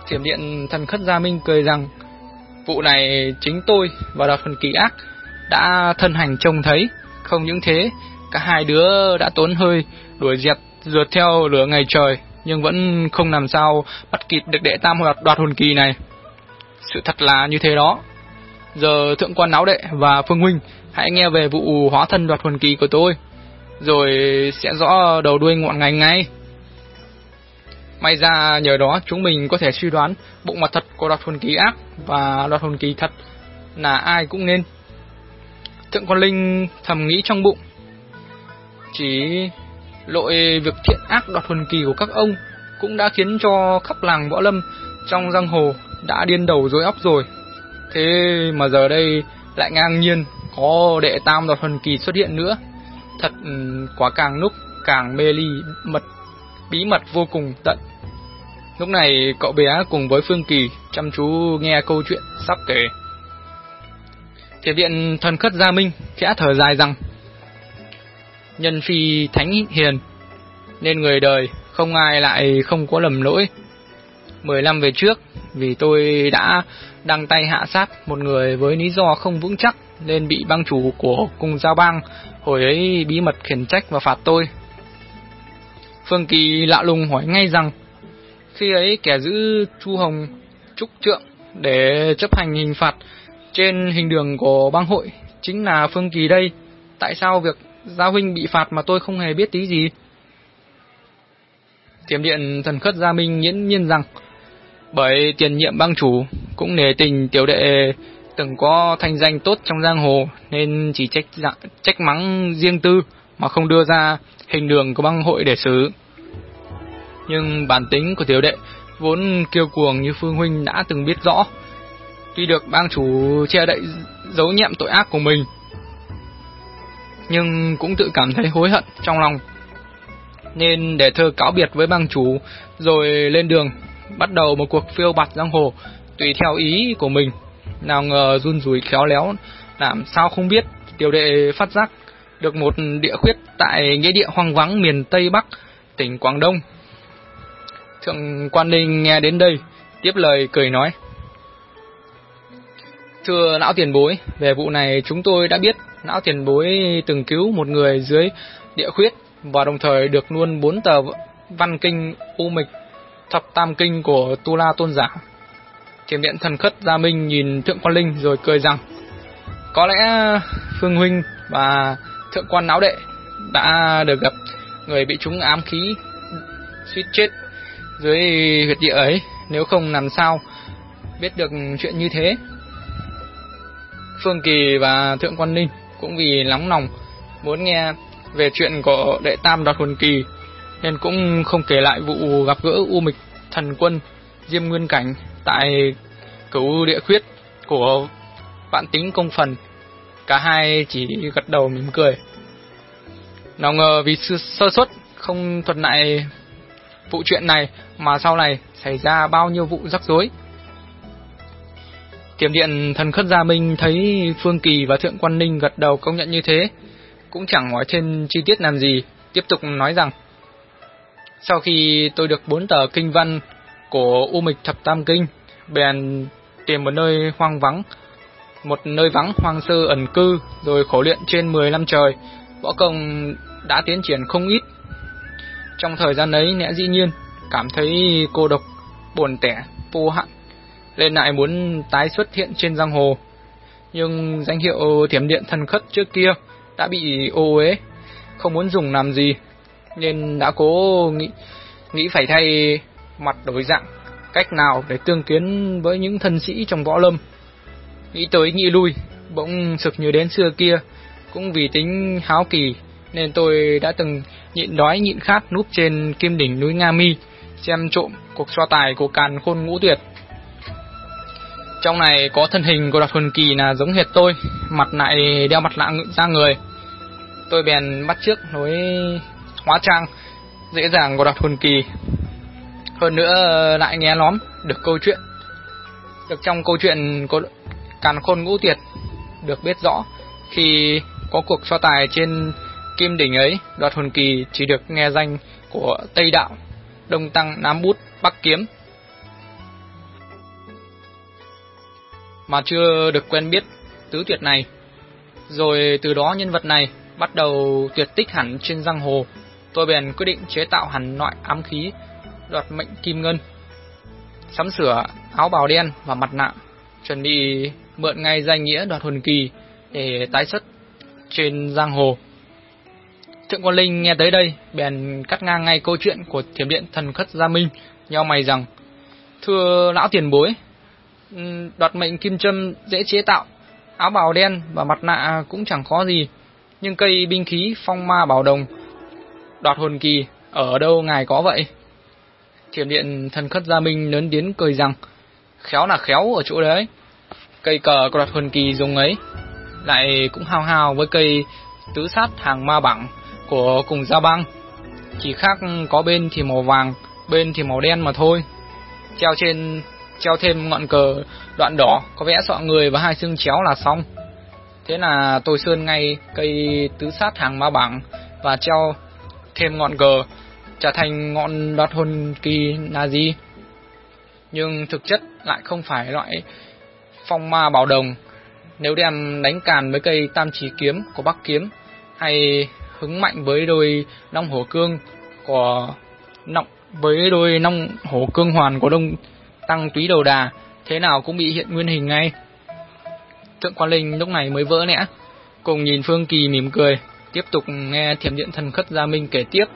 Thiểm điện Thần Khất Gia Minh cười rằng vụ này chính tôi và Đoạt Hồn Kỳ Ác đã thân hành trông thấy. Không những thế, cả hai đứa đã tốn hơi đuổi dẹt rượt theo lửa ngày trời, nhưng vẫn không làm sao bắt kịp được đệ tam đoạt, đoạt hồn kỳ này. Sự thật là như thế đó. Giờ thượng quan Náo Đệ và Phương huynh hãy nghe về vụ hóa thân đoạt hồn kỳ của tôi, rồi sẽ rõ đầu đuôi ngọn ngành ngay. May ra nhờ đó chúng mình có thể suy đoán bộ mặt thật của Đoạt Hồn Kỳ Ác và Đoạt Hồn Kỳ thật là ai cũng nên. Thượng quan Linh thầm nghĩ trong bụng, chỉ lội việc thiện ác đoạt hồn kỳ của các ông cũng đã khiến cho khắp làng võ lâm trong giang hồ đã điên đầu rối óc rồi. Thế mà giờ đây lại ngang nhiên có đệ tam đoạt hồn kỳ xuất hiện nữa. Thật quá càng lúc càng mê ly mật bí mật vô cùng tận. Lúc này cậu bé cùng với Phương Kỳ chăm chú nghe câu chuyện sắp kể. Thiểm điện Thần Khất Gia Minh khẽ thở dài rằng nhân phi thánh hiền nên người đời không ai lại không có lầm lỗi. Mười năm về trước, vì tôi đã đăng tay hạ sát một người với lý do không vững chắc nên bị bang chủ của cùng giao bang hồi ấy bí mật khiển trách và phạt tôi. Phương Kỳ lạ lùng hỏi ngay rằng khi ấy kẻ giữ Chu Hồng Trúc Trượng để chấp hành hình phạt trên hình đường của bang hội chính là Phương Kỳ đây. Tại sao việc Gia huynh bị phạt mà tôi không hề biết tí gì? Thiểm điện Thần Khất Gia Minh nghiễm nhiên rằng bởi tiền nhiệm bang chủ cũng nể tình tiểu đệ từng có thanh danh tốt trong giang hồ nên chỉ trách trách mắng riêng tư mà không đưa ra hình đường của bang hội để xử. Nhưng bản tính của tiểu đệ vốn kiêu cuồng như Phương huynh đã từng biết rõ. Tuy được bang chủ che đậy giấu nhẹm tội ác của mình, nhưng cũng tự cảm thấy hối hận trong lòng, nên để thơ cáo biệt với bang chủ rồi lên đường bắt đầu một cuộc phiêu bạt giang hồ tùy theo ý của mình. Nào ngờ run rủi khéo léo làm sao không biết, tiểu đệ phát giác được một địa khuyết tại nghĩa địa hoang vắng miền Tây Bắc tỉnh Quảng Đông. Thượng quan Linh nghe đến đây tiếp lời cười nói: thưa lão tiền bối, về vụ này chúng tôi đã biết lão tiền bối từng cứu một người dưới địa khuyết và đồng thời được luôn bốn tờ văn kinh U Mịch Thập Tam Kinh của Tu La Tôn giả. Thiểm điện Thần Khất Gia Minh nhìn Thượng quan Linh rồi cười rằng có lẽ Phương huynh và Thượng quan Náo Đệ đã được gặp người bị trúng ám khí suýt chết dưới huyệt địa ấy, nếu không làm sao biết được chuyện như thế. Phương Kỳ và Thượng quan Linh cũng vì nóng lòng muốn nghe về chuyện của đệ tam đoạt hồn kỳ nên cũng không kể lại vụ gặp gỡ U Mịch thần quân Diêm Nguyên Cảnh tại cửu địa khuyết của Vạn Tính Công Phần. Cả hai chỉ gật đầu mỉm cười. Nào ngờ vì sơ suất không thuật lại vụ chuyện này mà sau này xảy ra bao nhiêu vụ rắc rối. Thiểm điện Thần Khất Gia Minh thấy Phương Kỳ và Thượng quan Ninh gật đầu công nhận như thế, cũng chẳng hỏi thêm chi tiết làm gì, tiếp tục nói rằng sau khi tôi được bốn tờ kinh văn của U Mịch Thập Tam Kinh, bèn tìm một nơi hoang vắng, một nơi vắng hoang sơ ẩn cư, rồi khổ luyện trên mười năm trời, võ công đã tiến triển không ít. Trong thời gian ấy, lẽ dĩ nhiên cảm thấy cô độc, buồn tẻ, vô hạn, nên lại muốn tái xuất hiện trên giang hồ. Nhưng danh hiệu Thiểm điện Thần Khất trước kia đã bị ô uế, không muốn dùng làm gì, nên đã cố nghĩ, nghĩ phải thay mặt đổi dạng, cách nào để tương kiến với những thân sĩ trong võ lâm. Nghĩ tới nghĩ lui, bỗng sực nhớ đến xưa kia, cũng vì tính háo kỳ nên tôi đã từng nhịn đói nhịn khát núp trên kim đỉnh núi Nga Mi xem trộm cuộc so tài của Càn Khôn Ngũ Tuyệt. Trong này có thân hình của Đoạt Hồn Kỳ là giống hệt tôi, mặt lại đeo mặt nạ ra người. Tôi bèn bắt chước lối hóa trang dễ dàng của Đoạt Hồn Kỳ. Hơn nữa lại nghe lóm được câu chuyện, được trong câu chuyện của Càn Khôn Ngũ Tuyệt được biết rõ khi có cuộc so tài trên kim đỉnh ấy, Đoạt Hồn Kỳ chỉ được nghe danh của Tây Đạo, Đông Tăng, Nam Bút, Bắc Kiếm. mà chưa được quen biết tứ tuyệt này. Rồi từ đó nhân vật này bắt đầu tuyệt tích hẳn trên giang hồ. Tôi bèn quyết định chế tạo hẳn loại ám khí đoạt mệnh kim ngân, sắm sửa áo bào đen và mặt nạ, chuẩn bị mượn ngay danh nghĩa đoạt hồn kỳ để tái xuất trên giang hồ. Thượng quan Linh nghe tới đây bèn cắt ngang ngay câu chuyện của Thiểm Điện Thần Khất Gia Minh, nheo mày rằng: thưa lão tiền bối, đoạt mệnh kim châm dễ chế tạo, áo bào đen và mặt nạ cũng chẳng khó gì, nhưng cây binh khí phong ma bảo đồng đoạt hồn kỳ ở đâu ngài có vậy? Thiểm Điện Thần Khất Gia Minh lớn tiếng cười rằng: khéo là khéo ở chỗ đấy, cây cờ đoạt hồn kỳ dùng ấy lại cũng hao hao với cây tứ sát hàng ma bảng của cùng Gia Bang, chỉ khác có bên thì màu vàng, bên thì màu đen mà thôi. Treo trên treo thêm ngọn cờ đoạn đỏ có vẽ sọ người và hai xương chéo là xong. Thế là tôi sơn ngay cây tứ sát hàng ma bảng và treo thêm ngọn cờ, trở thành ngọn đoạt hồn kỳ là gì? Nhưng thực chất lại không phải loại phong ma bảo đồng. Nếu đem đánh càn với cây tam chỉ kiếm của Bắc Kiếm, hay hứng mạnh với đôi long hổ cương của nọng với đôi long hổ cương hoàn của Đông Tăng Túy Đầu Đà, thế nào cũng bị hiện nguyên hình ngay. Thượng quan Linh lúc này mới vỡ lẽ, cùng nhìn Phương Kỳ mỉm cười, tiếp tục nghe Thiểm Điện Thần Khất Gia Minh kể tiếp.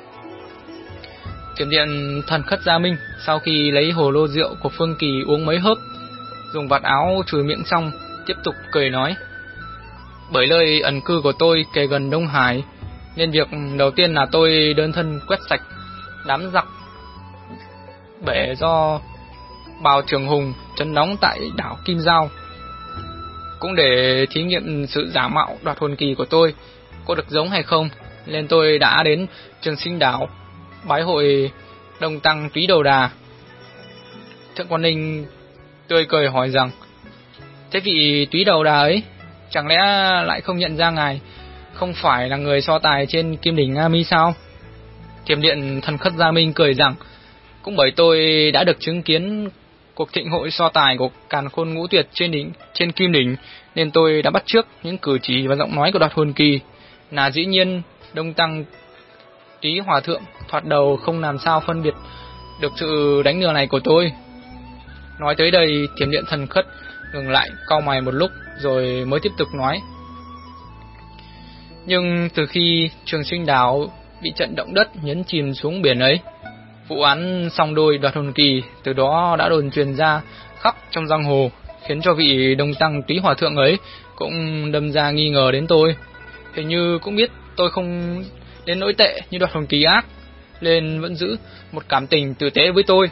Thiểm Điện Thần Khất Gia Minh sau khi lấy hồ lô rượu của Phương Kỳ uống mấy hớp, dùng vạt áo chùi miệng xong, tiếp tục cười nói: bởi nơi ẩn cư của tôi kề gần Đông Hải, nên việc đầu tiên là tôi đơn thân quét sạch đám giặc bể do Bào Trường Hùng trấn đóng tại đảo Kim Giao. Cũng để thí nghiệm sự giả mạo đoạt hồn kỳ của tôi có được giống hay không, nên tôi đã đến Trường Sinh Đảo bái hội Đông Tăng Túy Đầu Đà. Thượng quan Ninh tươi cười hỏi rằng: thế vị Túy Đầu Đà ấy chẳng lẽ lại không nhận ra ngài không phải là người so tài trên Kim Đỉnh Nga Mi sao? Thiểm Điện Thần Khất Gia Minh cười rằng: cũng bởi tôi đã được chứng kiến cuộc thịnh hội so tài của Càn Khôn Ngũ Tuyệt trên đỉnh trên Kim Đỉnh, nên tôi đã bắt chước những cử chỉ và giọng nói của đoạt hồn kỳ. Là dĩ nhiên Đông Tăng Túy Hòa Thượng thoạt đầu không làm sao phân biệt được sự đánh lừa này của tôi. Nói tới đây, Thiểm Điện Thần Khất ngừng lại, cau mày một lúc rồi mới tiếp tục nói: nhưng từ khi Trường Sinh Đảo bị trận động đất nhấn chìm xuống biển ấy, vụ án song đôi đoạt hồn kỳ từ đó đã đồn truyền ra khắp trong giang hồ, khiến cho vị Đông Tăng Túy Hòa Thượng ấy cũng đâm ra nghi ngờ đến tôi. Hình như cũng biết tôi không đến nỗi tệ như đoạt hồn kỳ ác, nên vẫn giữ một cảm tình tử tế với tôi.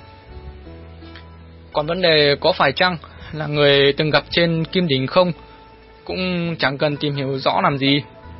Còn vấn đề có phải chăng là người từng gặp trên Kim Đỉnh không, cũng chẳng cần tìm hiểu rõ làm gì,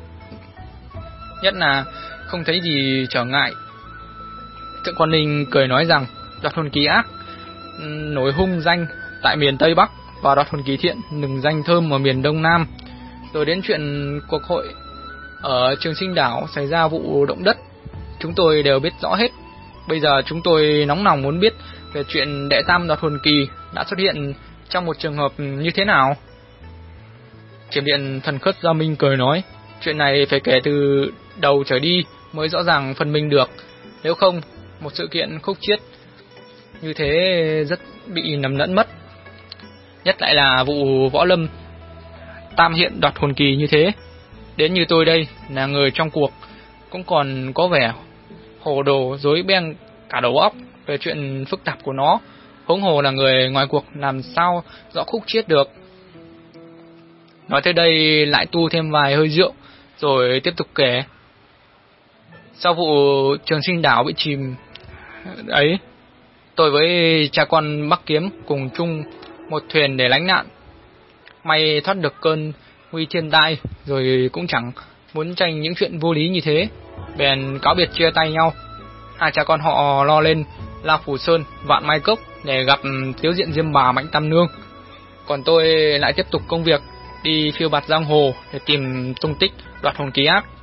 nhất là không thấy gì trở ngại. Thượng quan Ninh cười nói rằng: đoạt hồn kỳ ác nổi hung danh tại miền Tây Bắc và đoạt hồn kỳ thiện nừng danh thơm ở miền Đông Nam. Rồi đến chuyện cuộc hội ở Trường Sinh Đảo xảy ra vụ động đất, chúng tôi đều biết rõ hết. Bây giờ chúng tôi nóng lòng muốn biết về chuyện đệ tam đoạt hồn kỳ đã xuất hiện trong một trường hợp như thế nào. Thiểm Điện Thần Khất Gia Minh cười nói: chuyện này phải kể từ đầu trở đi mới rõ ràng phân minh được, nếu không một sự kiện khúc chiết như thế rất bị nầm lẫn mất. Nhất lại là vụ võ lâm tam hiện đoạt hồn kỳ như thế. Đến như tôi đây là người trong cuộc cũng còn có vẻ hồ đồ rối beng cả đầu óc về chuyện phức tạp của nó, huống hồ là người ngoài cuộc làm sao rõ khúc chiết được. Nói tới đây lại tu thêm vài hơi rượu rồi tiếp tục kể. Sau vụ Trường Sinh Đảo bị chìm ấy, tôi với cha con Bắc Kiếm cùng chung một thuyền để lánh nạn. May thoát được cơn nguy thiên tai, rồi cũng chẳng muốn tranh những chuyện vô lý như thế, bèn cáo biệt chia tay nhau. Hai cha con họ lo lên La Phủ Sơn, Vạn Mai Cốc để gặp Tiếu Diện Diêm Bà Mạnh Tam Nương. Còn tôi lại tiếp tục công việc đi phiêu bạt giang hồ để tìm tung tích đoạt hồn kỳ ác.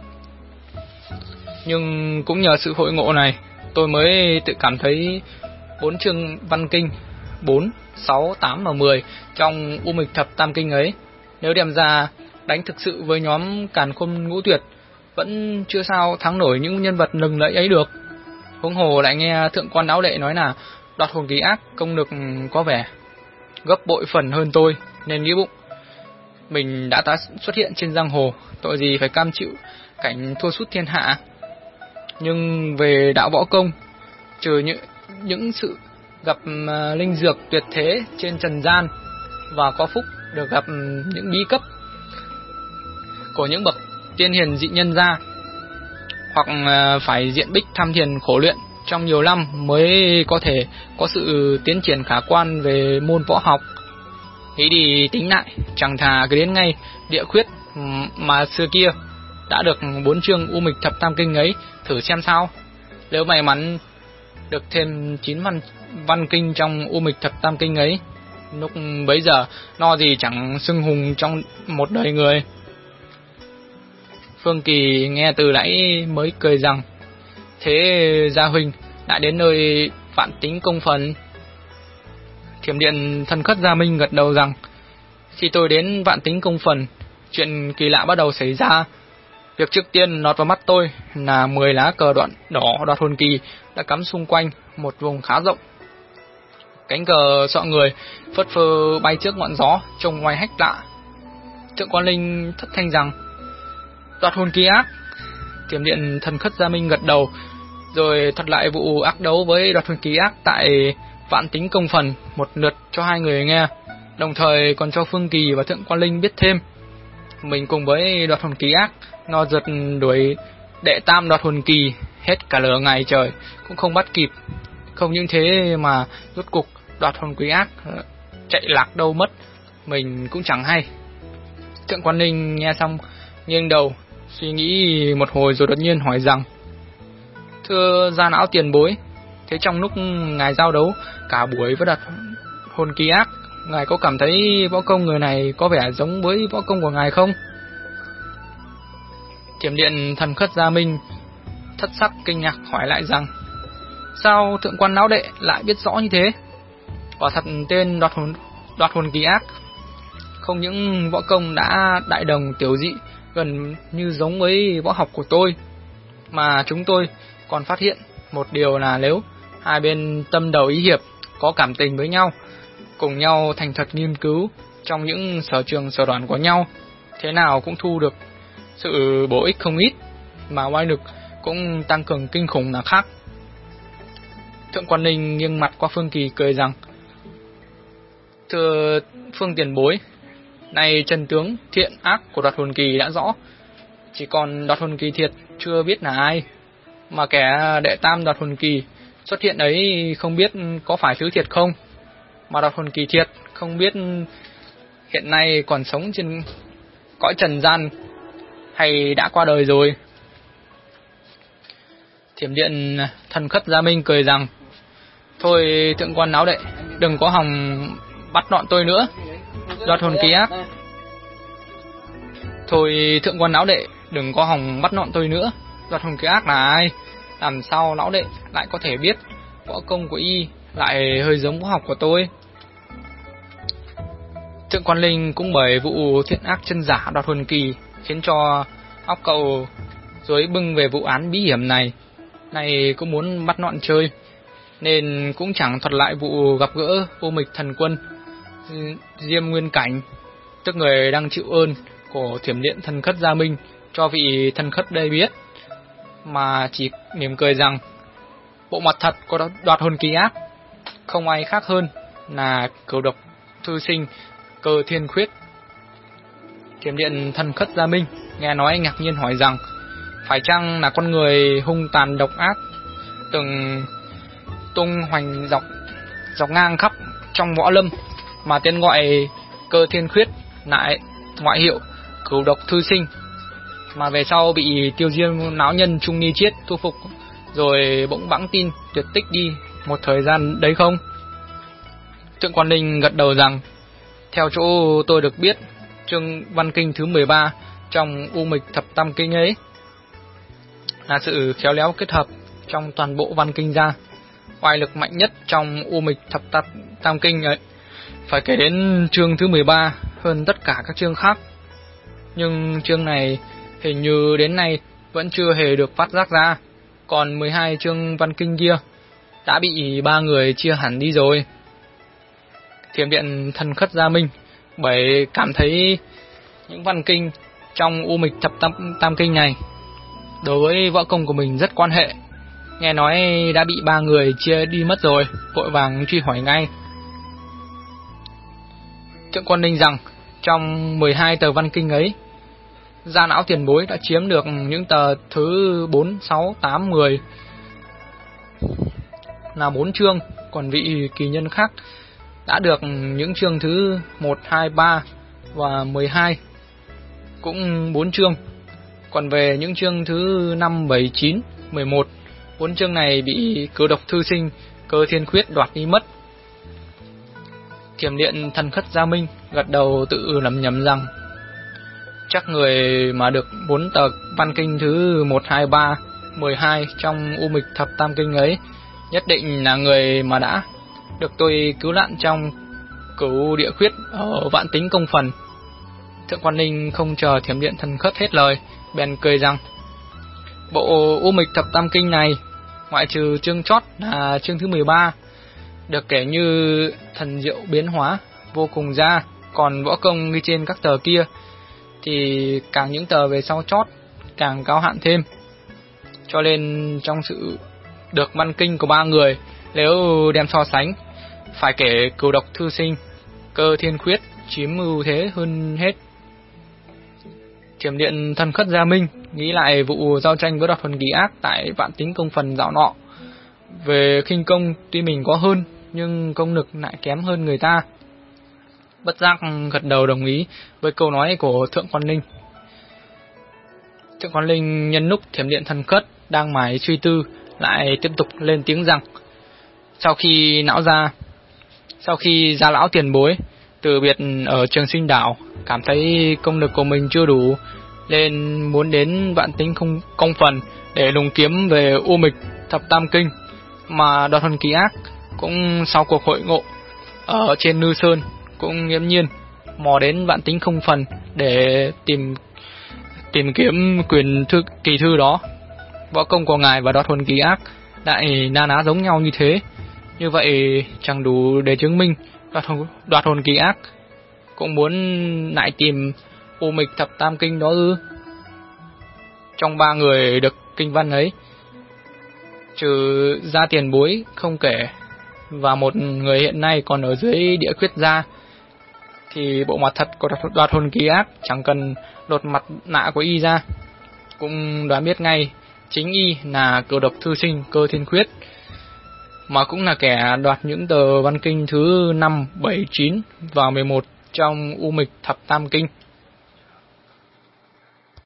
Nhưng cũng nhờ sự hội ngộ này, tôi mới tự cảm thấy bốn chương văn kinh bốn sáu, tám và mười trong U Mịch Thập Tam Kinh ấy. Nếu đem ra đánh thực sự với nhóm Càn Khôn Ngũ Tuyệt, vẫn chưa sao thắng nổi những nhân vật lừng lẫy ấy được. Huống hồ lại nghe thượng quan Lão Đệ nói là đoạt hồn kỳ ác công lực có vẻ gấp bội phần hơn tôi, nên nghĩ bụng mình đã tá xuất hiện trên giang hồ, tội gì phải cam chịu cảnh thua sút thiên hạ. Nhưng về đạo võ công, trừ những những sự gặp uh, linh dược tuyệt thế trên trần gian và có phúc được gặp những bí cấp của những bậc tiên hiền dị nhân ra, hoặc uh, phải diện bích tham thiền khổ luyện trong nhiều năm mới có thể có sự tiến triển khả quan về môn võ học. Nghĩ đi tính lại, chẳng thà cứ đến ngay địa khuyết mà xưa kia đã được bốn chương U Mịch Thập Tam Kinh ấy thử xem sao. Nếu may mắn được thêm chín văn, văn kinh trong U Mịch Thập Tam Kinh ấy, lúc bấy giờ lo gì chẳng xưng hùng trong một đời người. Phương Kỳ nghe từ nãy mới cười rằng, thế Gia huynh đã đến nơi Vạn Tính Công Phần. Thiểm Điện Thần Khất Gia Minh gật đầu rằng, khi tôi đến Vạn Tính Công Phần, chuyện kỳ lạ bắt đầu xảy ra. Việc trước tiên lọt vào mắt tôi là mười lá cờ đoạn đỏ đoạt hồn kỳ đã cắm xung quanh một vùng khá rộng. Cánh cờ sọ người phất phơ bay trước ngọn gió, trông ngoài hách lạ. Thượng quan Linh thất thanh rằng, đoạt hồn kỳ ác. Thiểm Điện Thần Khất Gia Minh gật đầu, rồi thuật lại vụ ác đấu với đoạt hồn kỳ ác tại Vạn Tính Công Phần một lượt cho hai người nghe, đồng thời còn cho Phương Kỳ và Thượng quan Linh biết thêm. Mình cùng với đoạt hồn kỳ ác nó giật đuổi đệ tam đoạt hồn kỳ hết cả lửa ngày trời cũng không bắt kịp. Không những thế mà rốt cục đoạt hồn kỳ ác chạy lạc đâu mất, mình cũng chẳng hay. Thượng quan Linh nghe xong nghiêng đầu suy nghĩ một hồi rồi đột nhiên hỏi rằng, thưa Gia Lão tiền bối, thế trong lúc ngài giao đấu cả buổi với đoạt hồn kỳ ác, ngài có cảm thấy võ công người này có vẻ giống với võ công của ngài không? Thiểm Điện Thần Khất Gia Minh thất sắc kinh ngạc hỏi lại rằng, sao thượng quan Lão Đệ lại biết rõ như thế? Quả thật tên đoạt hồn đoạt hồn kỳ ác không những võ công đã đại đồng tiểu dị gần như giống với võ học của tôi, mà chúng tôi còn phát hiện một điều là nếu hai bên tâm đầu ý hiệp, có cảm tình với nhau, cùng nhau thành thật nghiên cứu trong những sở trường sở đoản của nhau, thế nào cũng thu được sự bổ ích không ít, mà oai lực cũng tăng cường kinh khủng là khác. Thượng quan Ninh nghiêng mặt qua Phương Kỳ cười rằng, thưa Phương tiền bối, này chân tướng thiện ác của đoạt hồn kỳ đã rõ, chỉ còn đoạt hồn kỳ thiệt chưa biết là ai, mà kẻ đệ tam đoạt hồn kỳ xuất hiện ấy không biết có phải thứ thiệt không, mà đoạt hồn kỳ thiệt không biết hiện nay còn sống trên cõi trần gian hay đã qua đời rồi. Thiểm Điện Thần Khất Gia Minh cười rằng, thôi thượng quan Lão Đệ đừng có hòng bắt nọn tôi nữa. Đoạt hồn kỳ ác Thôi thượng quan Lão Đệ đừng có hòng bắt nọn tôi nữa. Đoạt hồn kỳ ác là ai? Làm sao Lão Đệ lại có thể biết võ công của y lại hơi giống võ học của tôi? Thượng quan Linh cũng bởi vụ thiện ác chân giả đoạt hồn kỳ khiến cho óc cậu rối bưng về vụ án bí hiểm này, này cũng muốn bắt nọn chơi, nên cũng chẳng thuật lại vụ gặp gỡ U Mịch Thần Quân Diêm Nguyên Cảnh, tức người đang chịu ơn của Thiểm Điện Thần Khất Gia Minh cho vị thần khất đây biết, mà chỉ mỉm cười rằng bộ mặt thật của đoạt hồn kỳ ác không ai khác hơn là cửu độc thư sinh Cơ Thiên Khuyết. Thiểm Điện Thần Khất Gia Minh nghe nói ngạc nhiên hỏi rằng, phải chăng là con người hung tàn độc ác từng tung hoành dọc dọc ngang khắp trong võ lâm, mà tên gọi Cơ Thiên Khuyết lại ngoại hiệu cửu độc thư sinh, mà về sau bị Tiêu Diêm lão nhân Trung Ni Chiết thu phục rồi bỗng bẵng tin tuyệt tích đi một thời gian đấy không? Thượng quan Ninh gật đầu rằng, theo chỗ tôi được biết, chương văn kinh thứ mười ba trong U Mịch Thập Tam Kinh ấy là sự khéo léo kết hợp trong toàn bộ văn kinh ra. Oai lực mạnh nhất trong U Mịch Thập Tam Kinh ấy phải kể đến chương thứ mười ba hơn tất cả các chương khác. Nhưng chương này hình như đến nay vẫn chưa hề được phát giác ra. Còn mười hai chương văn kinh kia đã bị ba người chia hẳn đi rồi. Thiểm điện Thần Khất Gia Minh bởi cảm thấy những văn kinh trong U Mịch Thập Tam, Tam Kinh này đối với võ công của mình rất quan hệ. Nghe nói đã bị ba người chia đi mất rồi, vội vàng truy hỏi ngay. Thượng Quan Ninh rằng trong mười hai tờ văn kinh ấy, Gia Lão tiền bối đã chiếm được những tờ thứ bốn, sáu, tám, mười là bốn chương, còn vị kỳ nhân khác đã được những chương thứ một, hai, ba và mười hai cũng bốn chương. Còn về những chương thứ năm, bảy, chín, mười một, bốn chương này bị Cửu Độc Thư Sinh Cơ Thiên Khuyết đoạt đi mất. Thiểm điện Thần Khất Gia Minh gật đầu tự lẩm nhẩm rằng chắc người mà được bốn tờ văn kinh thứ một, hai, ba, mười hai trong U Mịch Thập Tam Kinh ấy nhất định là người mà đã được tôi cứu nạn trong Cửu Địa Khuyết ở Vạn Tính Công Phần. Thượng Quan Ninh không chờ Thiểm điện Thần Khất hết lời, bèn cười rằng bộ U Mịch Thập Tam Kinh này, ngoại trừ chương chót là chương thứ mười ba, được kể như thần diệu biến hóa vô cùng ra, còn võ công ghi trên các tờ kia thì càng những tờ về sau chót càng cao hạn thêm. Cho nên trong sự được văn kinh của ba người, nếu đem so sánh, phải kể Cửu Độc Thư Sinh Cơ Thiên Khuyết chiếm ưu thế hơn hết. Thiểm điện Thần Khất Gia Minh nghĩ lại vụ giao tranh với Đoạt Hồn Kỳ Ác tại Vạn Tính Công Phần dạo nọ. Về khinh công tuy mình có hơn, nhưng công lực lại kém hơn người ta. Bất giác gật đầu đồng ý với câu nói của Thượng Quan Ninh. Thượng Quan Ninh nhân lúc Thiểm điện Thần Khất đang mải suy tư, lại tiếp tục lên tiếng rằng sau khi não ra, sau khi Gia Lão tiền bối từ biệt ở Trường Sinh Đảo, cảm thấy công lực của mình chưa đủ, nên muốn đến Vạn Tính Công, công Phần để lùng kiếm về U Mịch Thập Tam Kinh. Mà Đoạt Hồn Kỳ Ác cũng sau cuộc hội ngộ ở trên Nư Sơn cũng nghiễm nhiên mò đến Vạn Tính Không Phần để tìm tìm kiếm quyền thư, kỳ thư đó. Võ công của ngài và Đoạt Hồn Kỳ Ác lại na ná giống nhau như thế, như vậy chẳng đủ để chứng minh Đoạt Hồn, đoạt hồn Kỳ Ác cũng muốn lại tìm U Mịch Thập Tam Kinh đó ư? Trong ba người được kinh văn ấy, trừ Gia tiền bối không kể, và một người hiện nay còn ở dưới Địa Khuyết Gia, thì bộ mặt thật của Đoạt Hồn Kỳ Ác chẳng cần lột mặt nạ của y ra cũng đoán biết ngay chính y là Cửu Độc Thư Sinh Cơ Thiên Khuyết, mà cũng là kẻ đoạt những tờ văn kinh thứ năm, bảy, chín và mười một trong U Mịch Thập Tam Kinh.